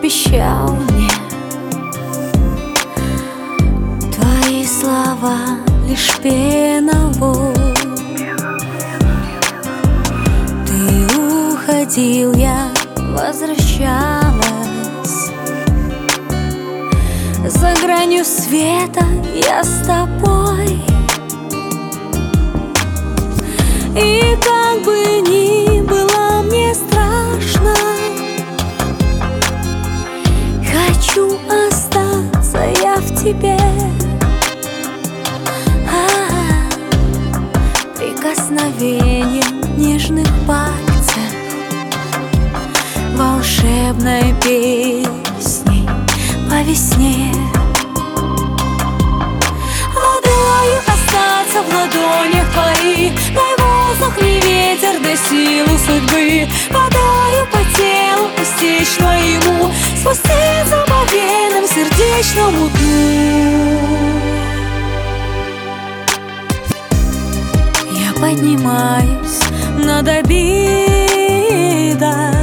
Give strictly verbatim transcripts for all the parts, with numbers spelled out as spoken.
обещал мне. Твои слова лишь пена в воду. Ты уходил, я возвращалась. За гранью света я с тобой. И как бы ни было мне страшно, хочу остаться я в тебе. А-а-а. Прикосновением нежных пальцев, волшебной песней по весне. Водою остаться в ладонях твоих, дай воздух и ветер, дай силу судьбы. Водою по телу постичь твоему, спуститься по венам сердечному дну. Я поднимаюсь над обидой,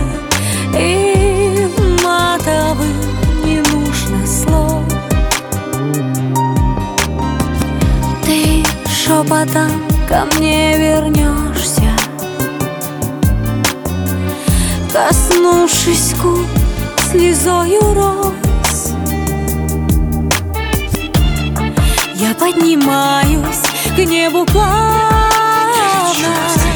и матовым не нужно слов. Ты шепотом ко мне вернешься, коснувшись губ слезою роз. Я поднимаюсь к небу плавно,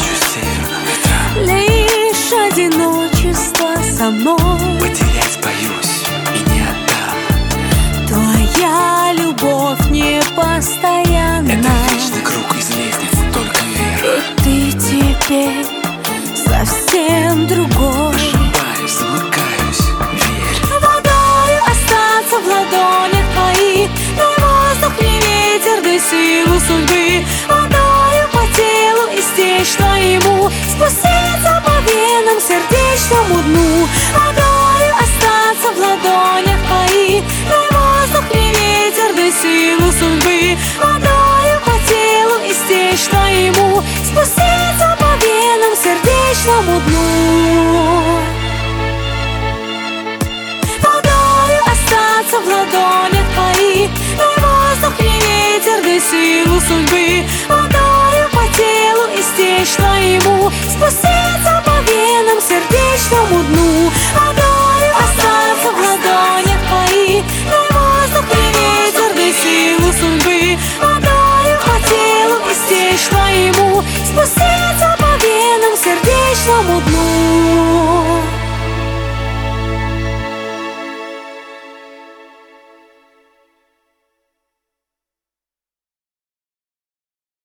лишь одиночество со мной потерять боюсь и не отдам. Твоя любовь не постоянна, это вечный круг из лестниц, только вверх. и ты теперь совсем другой. Ошибаюсь, замыкаюсь, верь. Водою остаться в ладонях твоих, дай воздух и ветер, дай силу судьбы. Водою по телу истечь твоему, спуститься по венам сердечному дну. Водою остаться в ладонях твоих, дай воздух и ветер, дай силу судьбы. Водою по телу истечь твоему, спуститься по венам сердечному дну. Водою остаться в ладонях твоих, дай воздух и ветер, дай силу судьбы. Водою по телу истечь твоему, спуститься по венам сердечному дну.